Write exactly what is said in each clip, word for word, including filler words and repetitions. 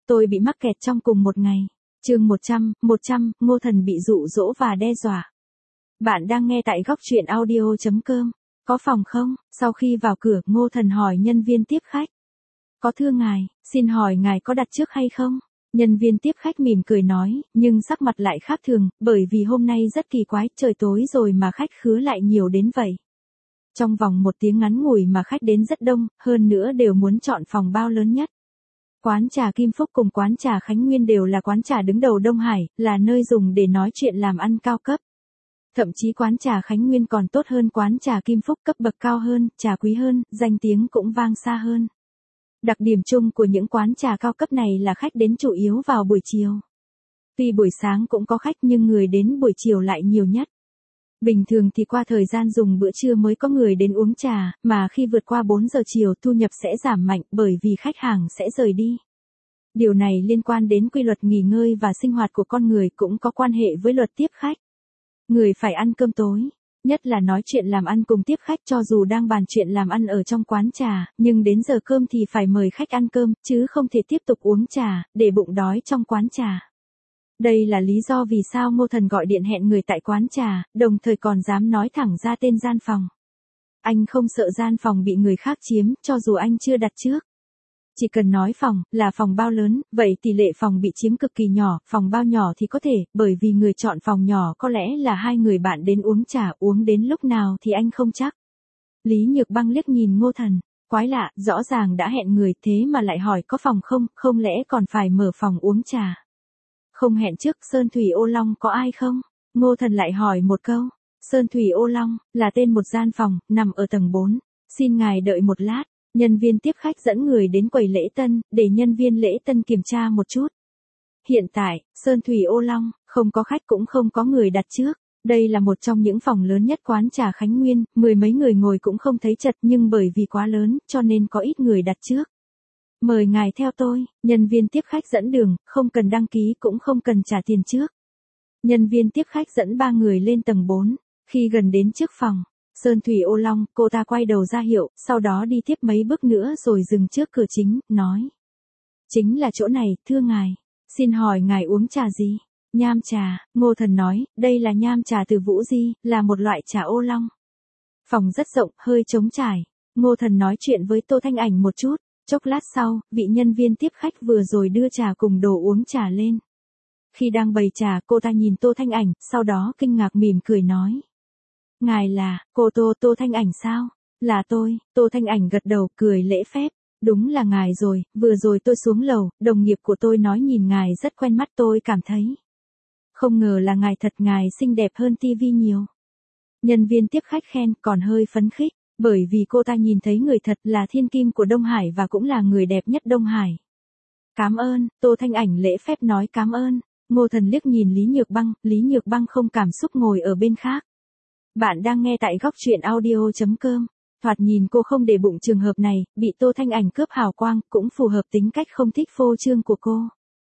tôi bị mắc kẹt trong cùng một ngày. Chương một trăm, một trăm, Ngô Thần bị dụ dỗ và đe dọa. Bạn đang nghe tại góc truyện audio chấm com. Có phòng không? Sau khi vào cửa, Ngô Thần hỏi nhân viên tiếp khách. Có thưa ngài, xin hỏi ngài có đặt trước hay không? Nhân viên tiếp khách mỉm cười nói, nhưng sắc mặt lại khác thường, bởi vì hôm nay rất kỳ quái, trời tối rồi mà khách khứa lại nhiều đến vậy. Trong vòng một tiếng ngắn ngủi mà khách đến rất đông, hơn nữa đều muốn chọn phòng bao lớn nhất. Quán trà Kim Phúc cùng quán trà Khánh Nguyên đều là quán trà đứng đầu Đông Hải, là nơi dùng để nói chuyện làm ăn cao cấp. Thậm chí quán trà Khánh Nguyên còn tốt hơn quán trà Kim Phúc, cấp bậc cao hơn, trà quý hơn, danh tiếng cũng vang xa hơn. Đặc điểm chung của những quán trà cao cấp này là khách đến chủ yếu vào buổi chiều. Tuy buổi sáng cũng có khách nhưng người đến buổi chiều lại nhiều nhất. Bình thường thì qua thời gian dùng bữa trưa mới có người đến uống trà, mà khi vượt qua bốn giờ chiều thu nhập sẽ giảm mạnh bởi vì khách hàng sẽ rời đi. Điều này liên quan đến quy luật nghỉ ngơi và sinh hoạt của con người, cũng có quan hệ với luật tiếp khách. Người phải ăn cơm tối, nhất là nói chuyện làm ăn cùng tiếp khách, cho dù đang bàn chuyện làm ăn ở trong quán trà, nhưng đến giờ cơm thì phải mời khách ăn cơm, chứ không thể tiếp tục uống trà, để bụng đói trong quán trà. Đây là lý do vì sao Ngô Thần gọi điện hẹn người tại quán trà, đồng thời còn dám nói thẳng ra tên gian phòng. Anh không sợ gian phòng bị người khác chiếm, cho dù anh chưa đặt trước. Chỉ cần nói phòng, là phòng bao lớn, vậy tỷ lệ phòng bị chiếm cực kỳ nhỏ, phòng bao nhỏ thì có thể, bởi vì người chọn phòng nhỏ có lẽ là hai người bạn đến uống trà, uống đến lúc nào thì anh không chắc. Lý Nhược Băng liếc nhìn Ngô Thần, quái lạ, rõ ràng đã hẹn người thế mà lại hỏi có phòng không, không lẽ còn phải mở phòng uống trà. Không hẹn trước, Sơn Thủy Ô Long có ai không? Ngô Thần lại hỏi một câu. Sơn Thủy Ô Long, là tên một gian phòng, nằm ở tầng bốn. Xin ngài đợi một lát. Nhân viên tiếp khách dẫn người đến quầy lễ tân, để nhân viên lễ tân kiểm tra một chút. Hiện tại, Sơn Thủy Ô Long, không có khách cũng không có người đặt trước. Đây là một trong những phòng lớn nhất quán trà Khánh Nguyên, mười mấy người ngồi cũng không thấy chật, nhưng bởi vì quá lớn, cho nên có ít người đặt trước. Mời ngài theo tôi, nhân viên tiếp khách dẫn đường, không cần đăng ký cũng không cần trả tiền trước. Nhân viên tiếp khách dẫn ba người lên tầng bốn, khi gần đến trước phòng, Sơn Thủy Ô Long, cô ta quay đầu ra hiệu, sau đó đi tiếp mấy bước nữa rồi dừng trước cửa chính, nói. Chính là chỗ này, thưa ngài, xin hỏi ngài uống trà gì? Nham trà, Ngô Thần nói, đây là nham trà từ Vũ Di, là một loại trà ô long. Phòng rất rộng, hơi trống trải, Ngô Thần nói chuyện với Tô Thanh Ảnh một chút. Chốc lát sau, vị nhân viên tiếp khách vừa rồi đưa trà cùng đồ uống trà lên. Khi đang bày trà, cô ta nhìn Tô Thanh Ảnh, sau đó kinh ngạc mỉm cười nói. Ngài là, cô Tô Tô Thanh Ảnh sao? Là tôi, Tô Thanh Ảnh gật đầu, cười lễ phép. Đúng là ngài rồi, vừa rồi tôi xuống lầu, đồng nghiệp của tôi nói nhìn ngài rất quen mắt, tôi cảm thấy. Không ngờ là ngài thật, ngài xinh đẹp hơn tivi nhiều. Nhân viên tiếp khách khen, còn hơi phấn khích. Bởi vì cô ta nhìn thấy người thật, là thiên kim của Đông Hải và cũng là người đẹp nhất Đông Hải. Cảm ơn, Tô Thanh Ảnh lễ phép nói cảm ơn. Ngô Thần liếc nhìn Lý Nhược Băng, Lý Nhược Băng không cảm xúc ngồi ở bên khác. Bạn đang nghe tại góc truyện audio chấm com. Thoạt nhìn cô không để bụng trường hợp này, bị Tô Thanh Ảnh cướp hào quang, cũng phù hợp tính cách không thích phô trương của cô.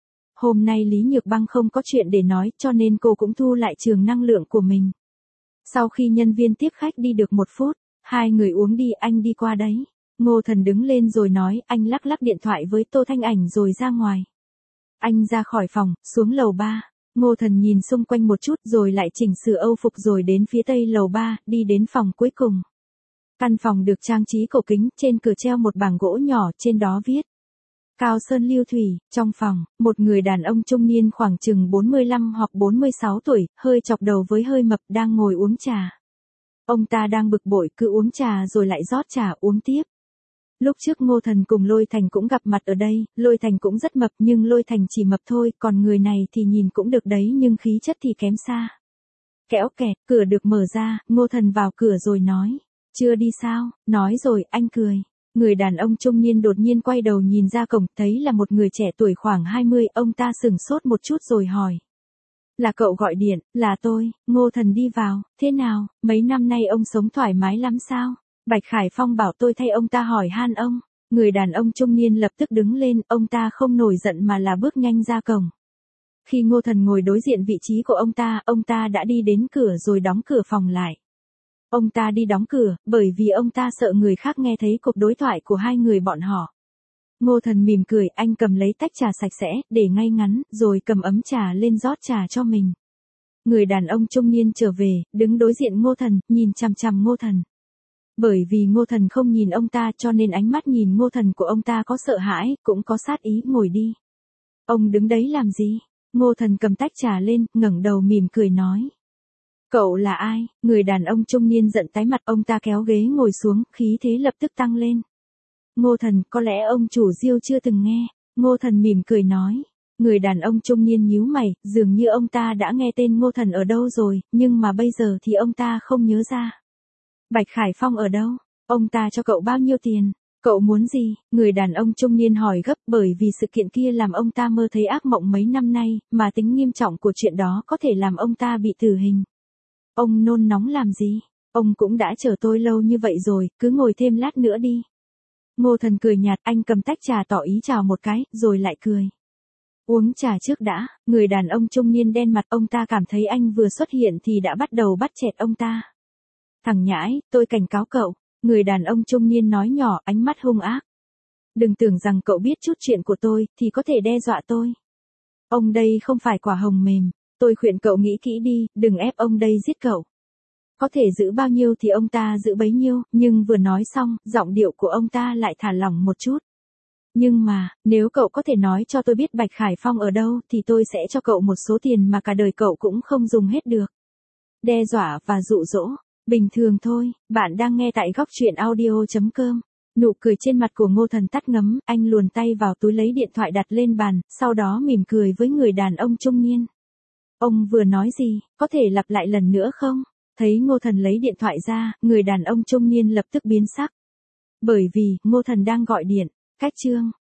Hôm nay Lý Nhược Băng không có chuyện để nói, cho nên cô cũng thu lại trường năng lượng của mình. Sau khi nhân viên tiếp khách đi được một phút, hai người uống đi, anh đi qua đấy. Ngô Thần đứng lên rồi nói, anh lắc lắc điện thoại với Tô Thanh Ảnh rồi ra ngoài. Anh ra khỏi phòng, xuống lầu ba. Ngô Thần nhìn xung quanh một chút rồi lại chỉnh sửa âu phục rồi đến phía tây lầu ba, đi đến phòng cuối cùng. Căn phòng được trang trí cổ kính, trên cửa treo một bảng gỗ nhỏ, trên đó viết. Cao Sơn Lưu Thủy. Trong phòng, một người đàn ông trung niên khoảng chừng bốn mươi lăm hoặc bốn mươi sáu tuổi, hơi chọc đầu với hơi mập, đang ngồi uống trà. Ông ta đang bực bội, cứ uống trà rồi lại rót trà uống tiếp. Lúc trước Ngô Thần cùng Lôi Thành cũng gặp mặt ở đây, Lôi Thành cũng rất mập nhưng Lôi Thành chỉ mập thôi, còn người này thì nhìn cũng được đấy nhưng khí chất thì kém xa. Kéo kẹt, cửa được mở ra, Ngô Thần vào cửa rồi nói. Chưa đi sao? Nói rồi, anh cười. Người đàn ông trung niên đột nhiên quay đầu nhìn ra cổng, thấy là một người trẻ tuổi khoảng hai mươi, ông ta sửng sốt một chút rồi hỏi. Là cậu gọi điện? Là tôi. Ngô Thần đi vào. Thế nào, mấy năm nay ông sống thoải mái lắm sao? Bạch Khải Phong bảo tôi thay ông ta hỏi han ông. Người đàn ông trung niên lập tức đứng lên, ông ta không nổi giận mà là bước nhanh ra cổng. Khi Ngô Thần ngồi đối diện vị trí của ông ta, ông ta đã đi đến cửa rồi đóng cửa phòng lại. Ông ta đi đóng cửa, bởi vì ông ta sợ người khác nghe thấy cuộc đối thoại của hai người bọn họ. Ngô Thần mỉm cười, anh cầm lấy tách trà sạch sẽ, để ngay ngắn, rồi cầm ấm trà lên rót trà cho mình. Người đàn ông trung niên trở về, đứng đối diện Ngô Thần, nhìn chằm chằm Ngô Thần. Bởi vì Ngô Thần không nhìn ông ta cho nên ánh mắt nhìn Ngô Thần của ông ta có sợ hãi, cũng có sát ý, ngồi đi. Ông đứng đấy làm gì? Ngô Thần cầm tách trà lên, ngẩng đầu mỉm cười nói. Cậu là ai? Người đàn ông trung niên giận tái mặt, ông ta kéo ghế ngồi xuống, khí thế lập tức tăng lên. Ngô Thần, có lẽ ông chủ Diêu chưa từng nghe. Ngô Thần mỉm cười nói. Người đàn ông trung niên nhíu mày, dường như ông ta đã nghe tên Ngô Thần ở đâu rồi, nhưng mà bây giờ thì ông ta không nhớ ra. Bạch Khải Phong ở đâu? Ông ta cho cậu bao nhiêu tiền? Cậu muốn gì? Người đàn ông trung niên hỏi gấp, bởi vì sự kiện kia làm ông ta mơ thấy ác mộng mấy năm nay, mà tính nghiêm trọng của chuyện đó có thể làm ông ta bị tử hình. Ông nôn nóng làm gì? Ông cũng đã chờ tôi lâu như vậy rồi, cứ ngồi thêm lát nữa đi. Ngô Thần cười nhạt, anh cầm tách trà tỏ ý chào một cái, rồi lại cười. Uống trà trước đã. Người đàn ông trung niên đen mặt, ông ta cảm thấy anh vừa xuất hiện thì đã bắt đầu bắt chẹt ông ta. Thằng nhãi, tôi cảnh cáo cậu. Người đàn ông trung niên nói nhỏ, ánh mắt hung ác. Đừng tưởng rằng cậu biết chút chuyện của tôi, thì có thể đe dọa tôi. Ông đây không phải quả hồng mềm. Tôi khuyên cậu nghĩ kỹ đi, đừng ép ông đây giết cậu. Có thể giữ bao nhiêu thì ông ta giữ bấy nhiêu, nhưng vừa nói xong, giọng điệu của ông ta lại thả lỏng một chút. Nhưng mà, nếu cậu có thể nói cho tôi biết Bạch Khải Phong ở đâu thì tôi sẽ cho cậu một số tiền mà cả đời cậu cũng không dùng hết được. Đe dọa và dụ dỗ. Bình thường thôi, bạn đang nghe tại góc truyện audio chấm com. Nụ cười trên mặt của Ngô Thần tắt ngấm, anh luồn tay vào túi lấy điện thoại đặt lên bàn, sau đó mỉm cười với người đàn ông trung niên. Ông vừa nói gì, có thể lặp lại lần nữa không? Thấy Ngô Thần lấy điện thoại ra, người đàn ông trung niên lập tức biến sắc. Bởi vì, Ngô Thần đang gọi điện. Cách chương